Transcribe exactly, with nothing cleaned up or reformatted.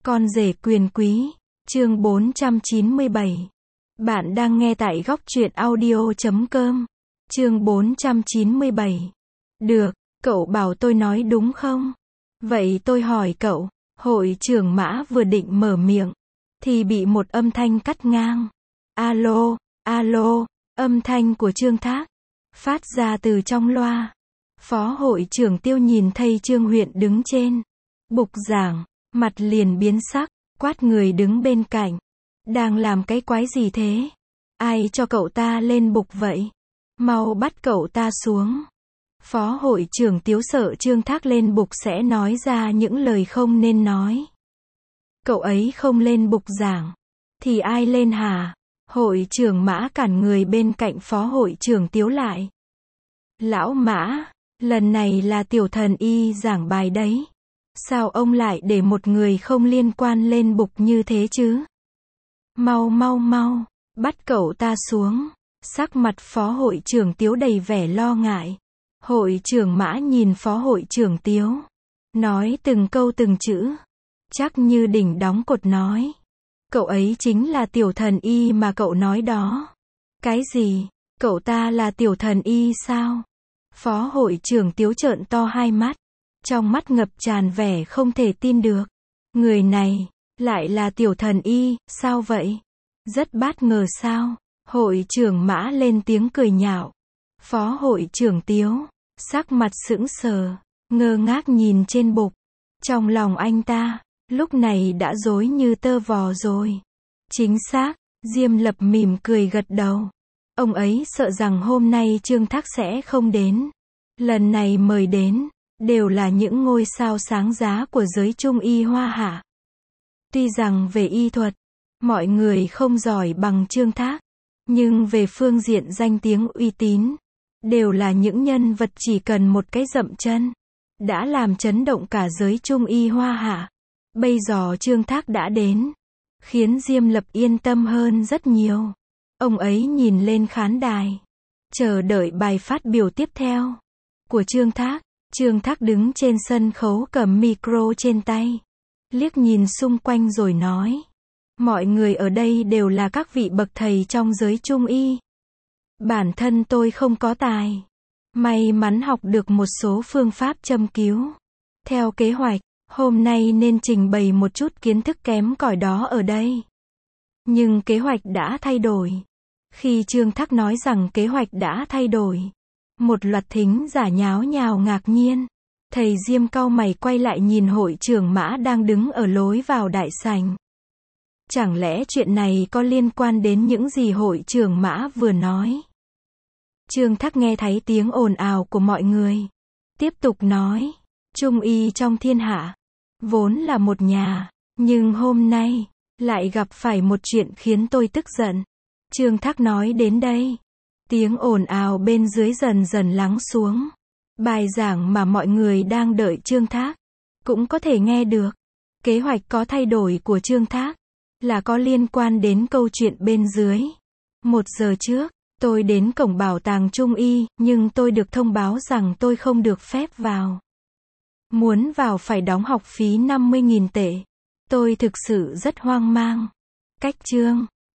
Con rể quyền quý, chương bốn trăm chín mươi bảy. Bạn đang nghe tại góc truyện audio chấm com. Chương bốn trăm chín mươi bảy. Được, cậu bảo tôi nói đúng không? Vậy tôi hỏi cậu, hội trưởng Mã vừa định mở miệng, thì bị một âm thanh cắt ngang. Alo, alo, âm thanh của Trương Thác, phát ra từ trong loa. Phó hội trưởng Tiêu nhìn thấy Trương Huyện đứng trên bục giảng, mặt liền biến sắc, quát người đứng bên cạnh. Đang làm cái quái gì thế? Ai cho cậu ta lên bục vậy? Mau bắt cậu ta xuống. Phó hội trưởng Tiếu sợ Trương Thác lên bục sẽ nói ra những lời không nên nói. Cậu ấy không lên bục giảng, thì ai lên hả? Hội trưởng Mã cản người bên cạnh phó hội trưởng Tiếu lại. Lão Mã, lần này là tiểu thần y giảng bài đấy. Sao ông lại để một người không liên quan lên bục như thế chứ? Mau mau mau, bắt cậu ta xuống. Sắc mặt phó hội trưởng Tiếu đầy vẻ lo ngại. Hội trưởng Mã nhìn phó hội trưởng Tiếu, nói từng câu từng chữ, chắc như đỉnh đóng cột nói. Cậu ấy chính là tiểu thần y mà cậu nói đó. Cái gì? Cậu ta là tiểu thần y sao? Phó hội trưởng Tiếu trợn to hai mắt, trong mắt ngập tràn vẻ không thể tin được. Người này, lại là tiểu thần y, sao vậy? Rất bất ngờ sao? Hội trưởng Mã lên tiếng cười nhạo. Phó hội trưởng Tiếu, sắc mặt sững sờ, ngơ ngác nhìn trên bục. Trong lòng anh ta, lúc này đã rối như tơ vò rồi. Chính xác, Diêm Lập mỉm cười gật đầu. Ông ấy sợ rằng hôm nay Trương Thác sẽ không đến. Lần này mời đến, đều là những ngôi sao sáng giá của giới Trung y Hoa Hạ. Tuy rằng về y thuật, mọi người không giỏi bằng Trương Thác, nhưng về phương diện danh tiếng uy tín, đều là những nhân vật chỉ cần một cái dậm chân, đã làm chấn động cả giới Trung y Hoa Hạ. Bây giờ Trương Thác đã đến, khiến Diêm Lập yên tâm hơn rất nhiều. Ông ấy nhìn lên khán đài, chờ đợi bài phát biểu tiếp theo của Trương Thác. Trương Thác đứng trên sân khấu cầm micro trên tay, liếc nhìn xung quanh rồi nói. Mọi người ở đây đều là các vị bậc thầy trong giới Trung y. Bản thân tôi không có tài, may mắn học được một số phương pháp châm cứu. Theo kế hoạch, hôm nay nên trình bày một chút kiến thức kém cỏi đó ở đây. Nhưng kế hoạch đã thay đổi. Khi Trương Thác nói rằng kế hoạch đã thay đổi, một loạt thính giả nháo nhào ngạc nhiên. Thầy Diêm cau mày quay lại nhìn hội trưởng Mã đang đứng ở lối vào đại sảnh. Chẳng lẽ chuyện này có liên quan đến những gì hội trưởng Mã vừa nói? Trương Thác nghe thấy tiếng ồn ào của mọi người, tiếp tục nói. Trung y trong thiên hạ, vốn là một nhà, nhưng hôm nay, lại gặp phải một chuyện khiến tôi tức giận. Trương Thác nói đến đây, tiếng ồn ào bên dưới dần dần lắng xuống. Bài giảng mà mọi người đang đợi Trương Thác, cũng có thể nghe được. Kế hoạch có thay đổi của Trương Thác, là có liên quan đến câu chuyện bên dưới. Một giờ trước, tôi đến cổng bảo tàng Trung y, nhưng tôi được thông báo rằng tôi không được phép vào. Muốn vào phải đóng học phí năm mươi nghìn tệ. Tôi thực sự rất hoang mang. Cách Trương